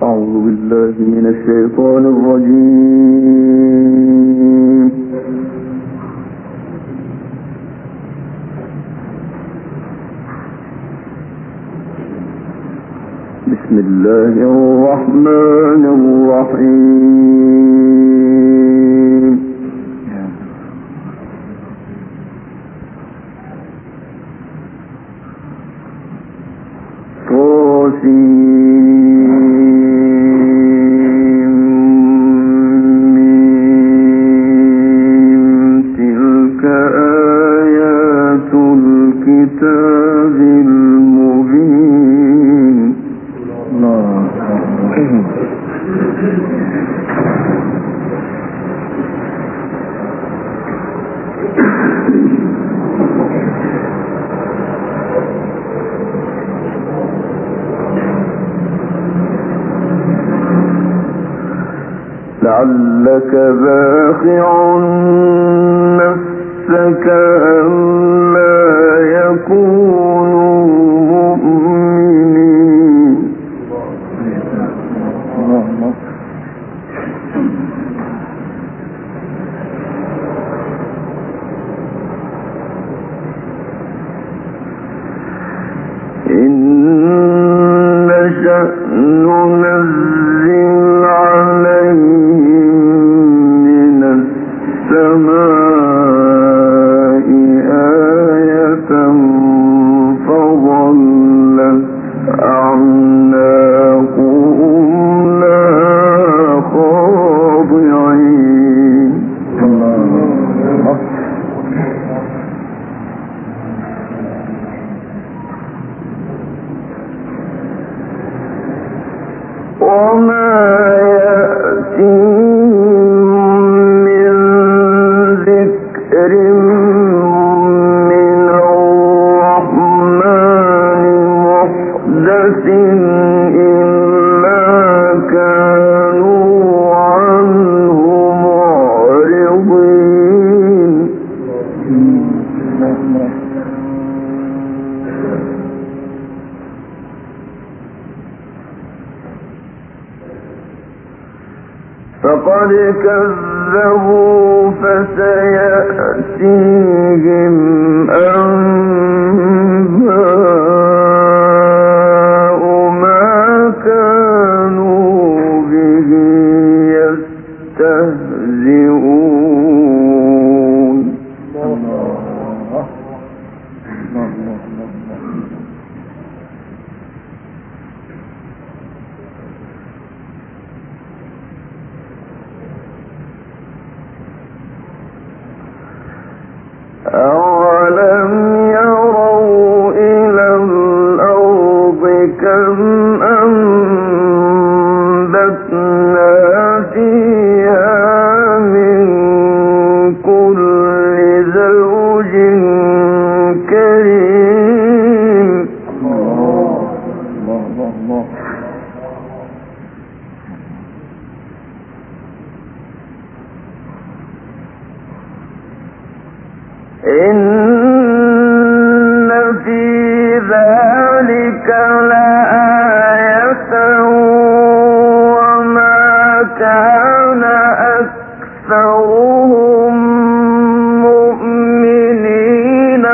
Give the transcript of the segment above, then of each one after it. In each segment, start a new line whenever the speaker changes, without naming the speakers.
أعوذ بالله من الشيطان الرجيم. بسم الله الرحمن الرحيم. تلك آيات الكتاب المبين. لعلك باخع نفسك ألا يكونوا مؤمنين. إن نشأ ننزل عليهم من السماء آية فظلت أعناقهم لها خاضعين. وما يأتيهم من ذكر من الرحمن محدث إلا كانوا عنه معرضين. فقد كذبوا فسيأتيهم أنباء ما كانوا به يستهزئون. أولم يروا إلى الأرض كم أنبتنا فيها من كل زوج كريم. إن في ذلك لآية وما كان أكثرهم مؤمنين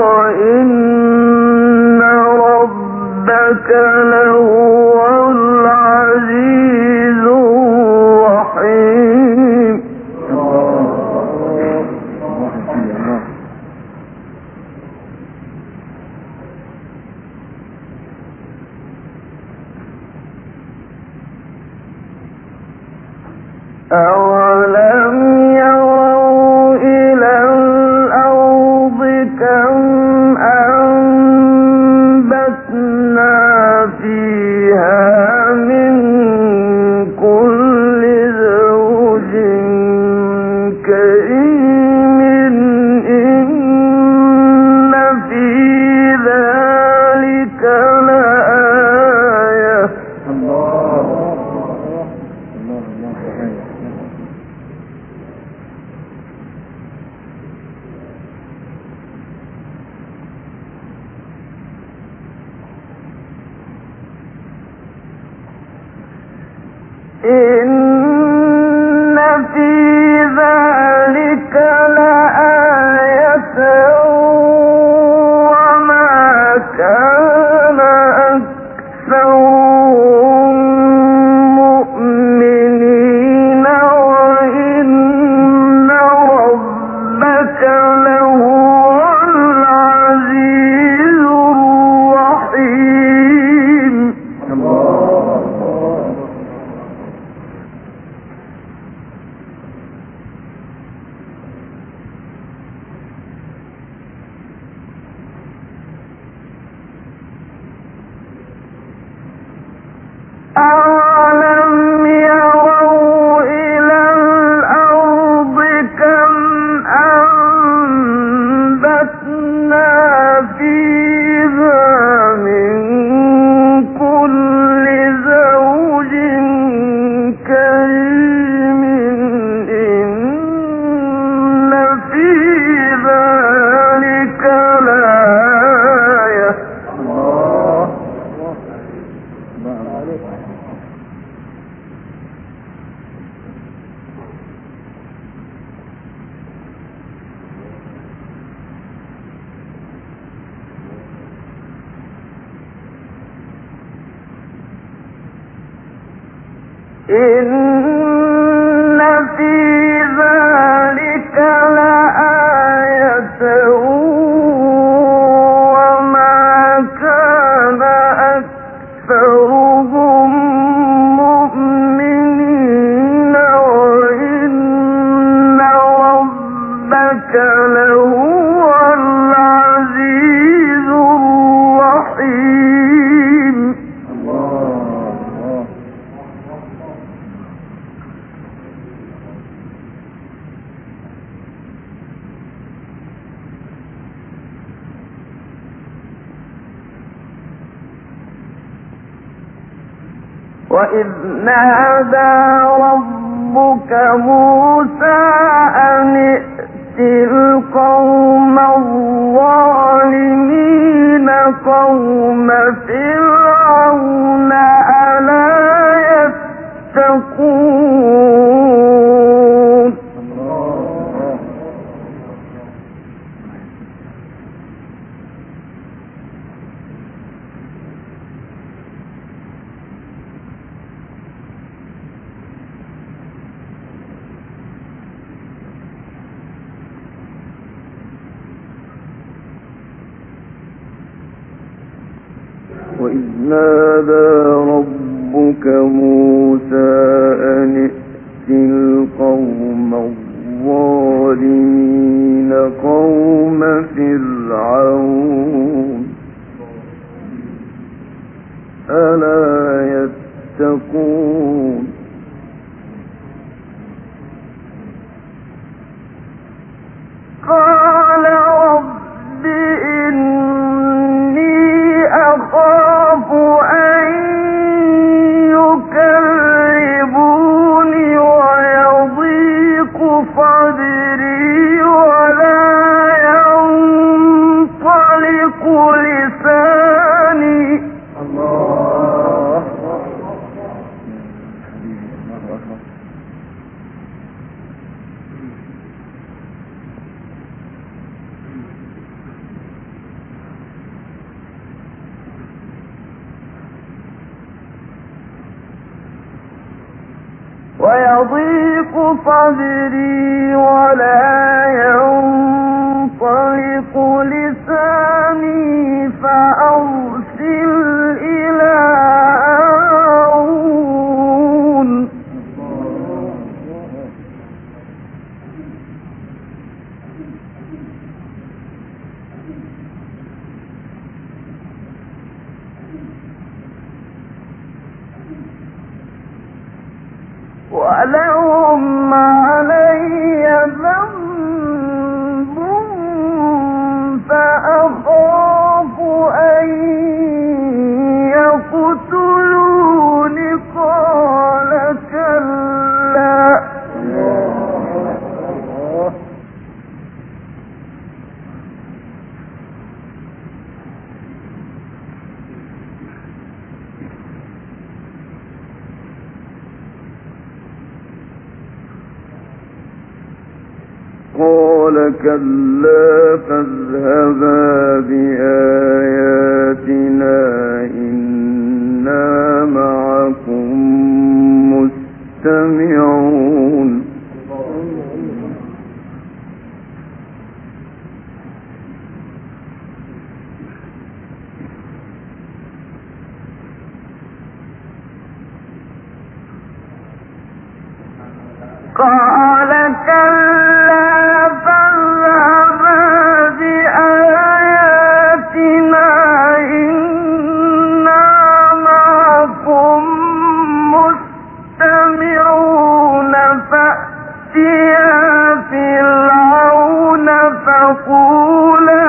وإن ربك لهو العزيز الرحيم. أولم يروا إلى الأرض كم أنبتنا فيها من كل زوج كريم. إن في ذلك لآية. إن في ذلك لآية وما كان أكثرهم مؤمنين وإن ربك لهو العزيز الرحيم. أَوَلَمْ يَرَوْا إِلَى الْأَرْضِ كَمْ أَنبَتْنَا فِيهَا مِن كُلِّ زَوْجٍ كَرِيمٍ إِنَّ فِي ذَلِكَ لَآيَةً إِنَّ فِي ذَلِكَ لَآيَةً وَمَا كَانَ أَكْثَرُهُم مُّؤْمِنِينَ وَإِنَّ رَبَّكَ لَهُوَ الْعَزِيزُ الرَّحِيمُ. وَإِذْ نَادَىٰ رَبُّكَ مُوسَىٰ أَنِ ائْتِ الْقَوْمَ الظَّالِمِينَ قَوْمَ فِرْعَوْنَ أَلَا يَتَّقُونَ. وَإِذْ نَادَىٰ رَبُّكَ مُوسَىٰ أَنِ ائْتِ الْقَوْمَ الظَّالِمِينَ قَوْمَ فِرْعَوْنَ أَلَا يَتَّقُونَ. قَالَ رَبِّ إِنِّي أَخَافُ أَن يُكَذِّبُونِ وَيَضِيقُ صَدْرِي وَلَا يَنطَلِقُ لِسَانِي. ويضيق صدري ولا ينطلق لساني فأرسل إلى هارون. ولهم علي ذنب فأخاف أن يقتلون. قال كلا قال كلا فاذهبا بآياتنا إنا معكم مستمعون قال كلا فاذهبا بآياتنا إنا معكم مستمعون فأتيا فرعون فقولا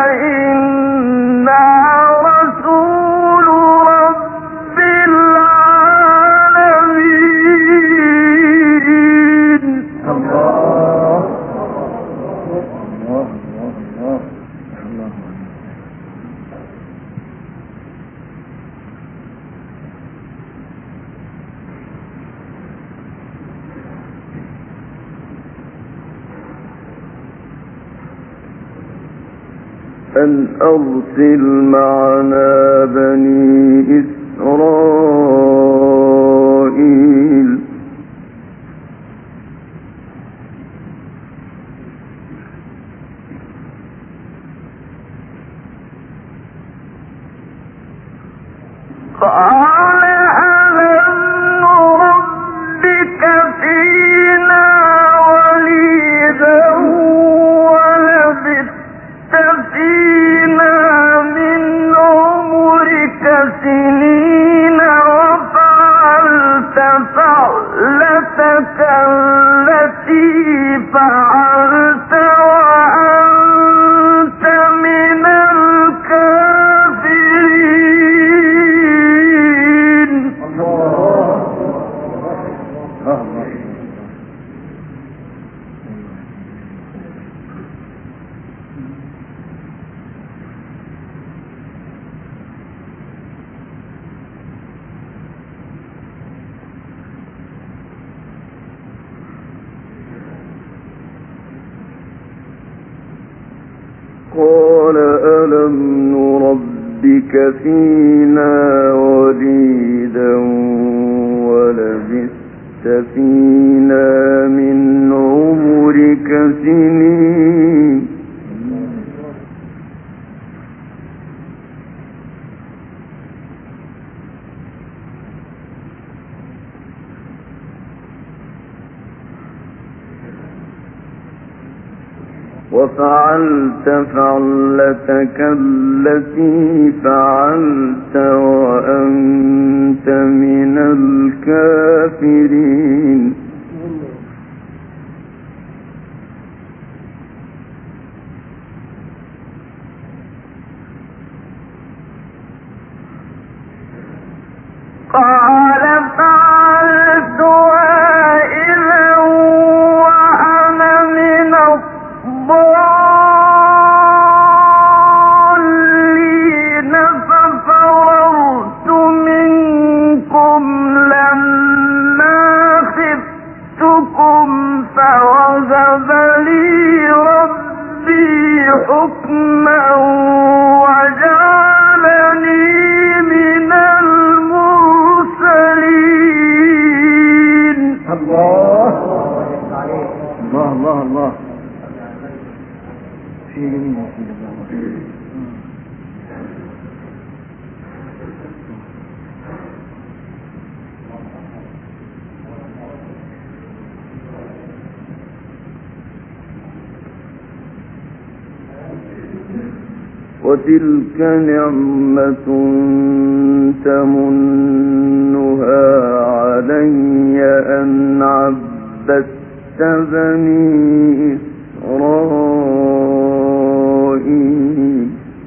إنا رسول رب العالمين. أن أرسل معنا بني إسرائيل قال ألم نربك فينا وليدا ولبثت فينا من عمرك سنين وفعلت فعلتك التي فعلت وأنت من الكافرين. قال ألم نربك فينا وليدا ولبثت فينا من عمرك سنين وفعلت فعلتك التي فعلت وأنت من الكافرين. قال فعلتها إذا وأنا من الضالين ففررت منكم لما خفتكم فوهب لي ربي حكما وجعلني من المرسلين.
الله الله الله الله في جميل
وتلك نعمة تمنها علي أن عبدت بني إسرائيل.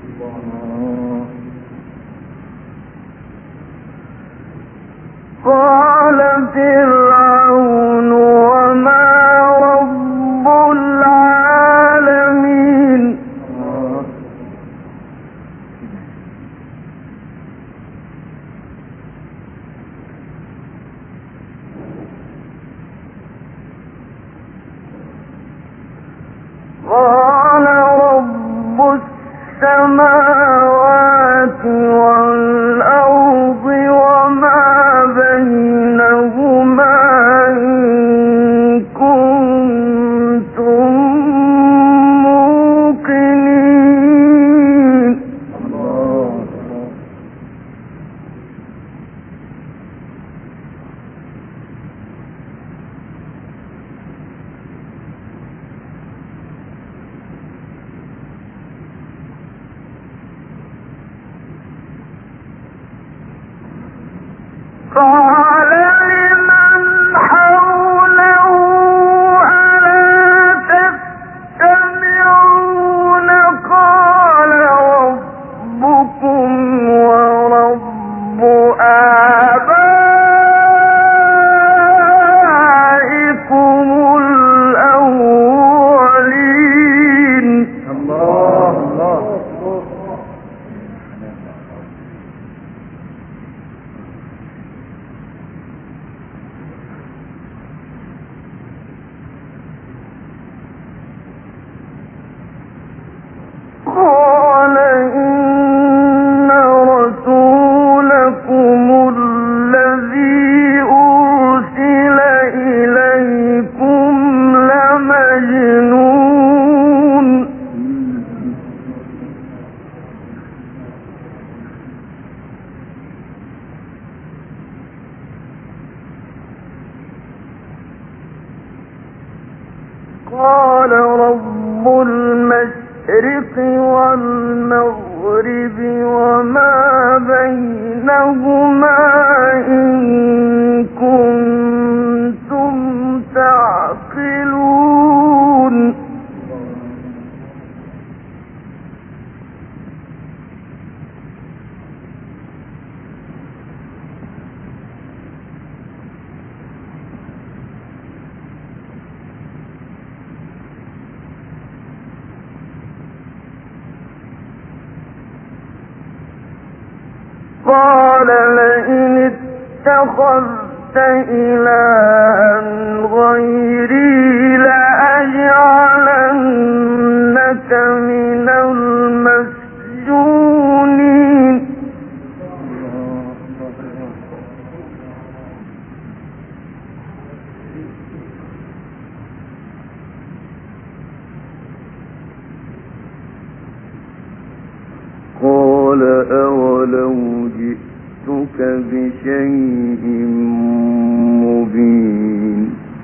قال فرعون وما رب العالمين. السماوات والأرض وما بينهما إن كنتم موقنين. قال لمن حوله ألا تستمعون قال ربكم ورب آبائكم الأولين. قال إن رسولكم الذي أرسل إليكم لمجنون. قال رب المشرق والمغرب وما بينهما إن كنتم تعقلون. قال لئن اتخذت إلها غيري لأجعلنك من المسجونين. قال أولو جئتك بشيء مبين.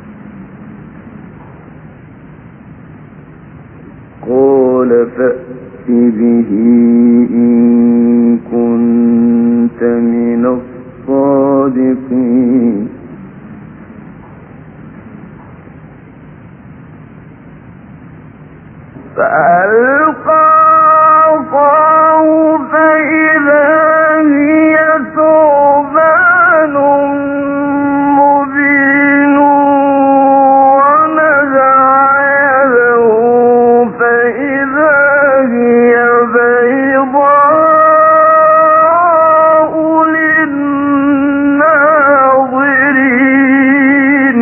قال فأت به إن كنت من الصادقين. فألقى عصاه فإذا هي ثعبان مبين ونزع يده فإذا هي بيضاء للناظرين.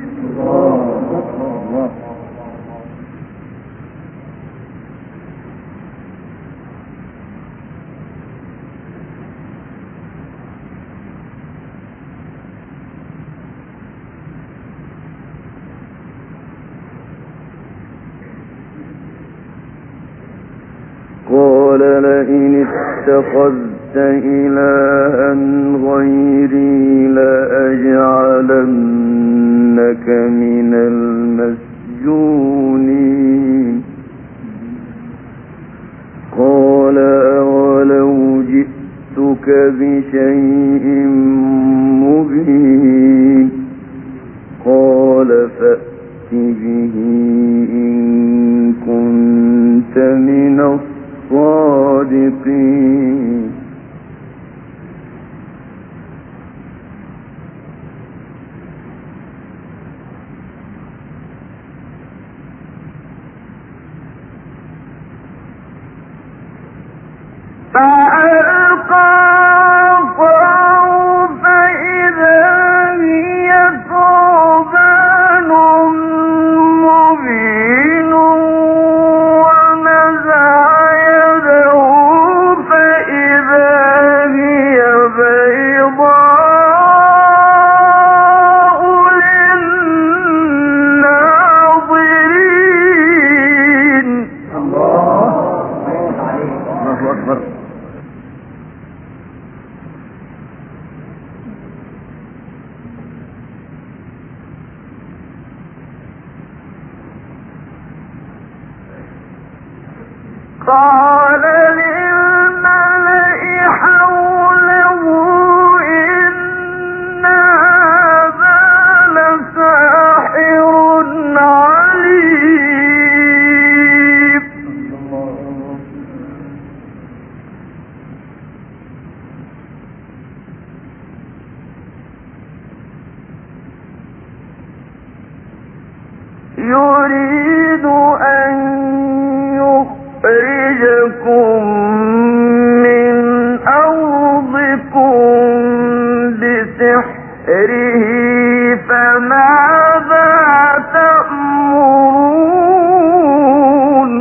قال لئن اتخذت إلها غيري لأجعلنك من المسجونين. قال أولو جئتك بشيء مبين. قال فأت به إن كنت من الصادقين. فألقى عصاه فإذا هي ثعبان مبين ونزع يده قال للملأ حوله إن هذا لساحر عليم. يريد أن يخرجكم من أرضكم بسحره فماذا تأمرون؟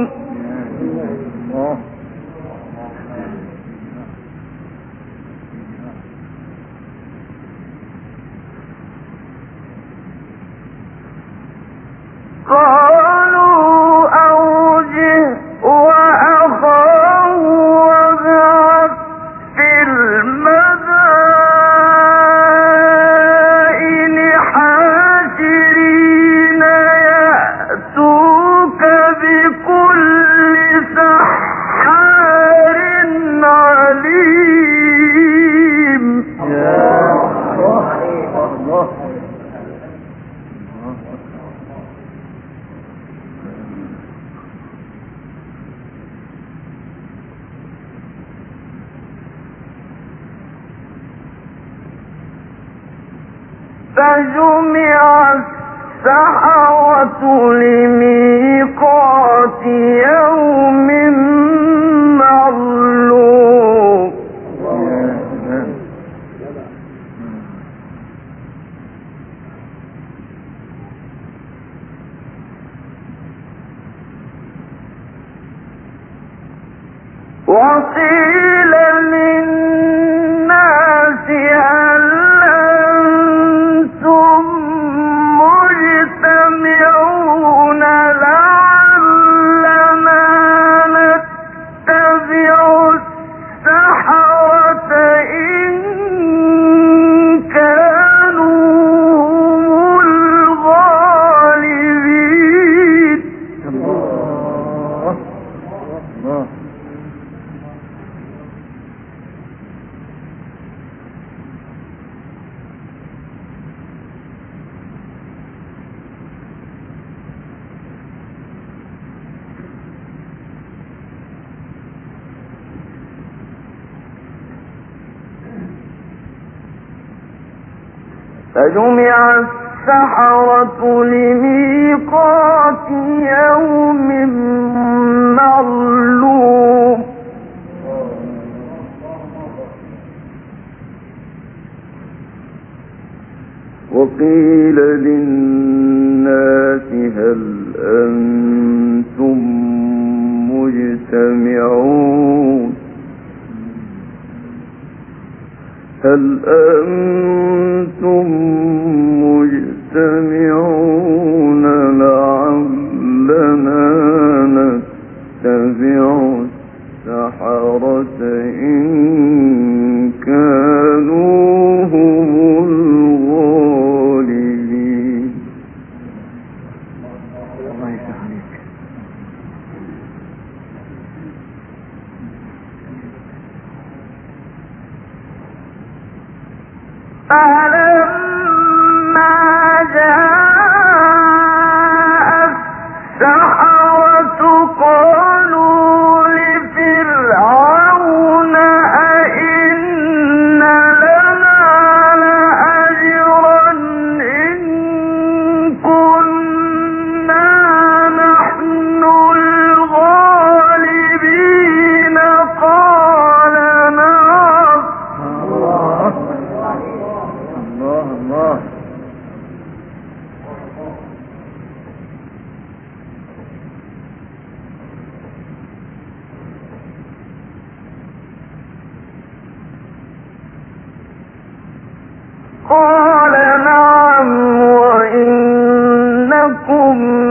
قالوا أرجه وأخاه وابعث في المدائن حاشرين يأتوك بكل سحار عليم. فجمع السحرة لميقات يوم معلوم. وقيل للناس هل أنتم مجتمعون لعلنا نتبع السحرة إن كانوا هم الغالبين. فجمع السحرة لميقات يوم معلوم. وقيل للناس هل أنتم مجتمعون لعلنا نتبع السحرة إن كانوا هم الغالبين.
الله يفتح عليك.
فلما جاء السحرة قالوا لفرعون أئن لنا لأجرا إن كنا نحن الغالبين قال نعم.
الله
قال نعم وإنكم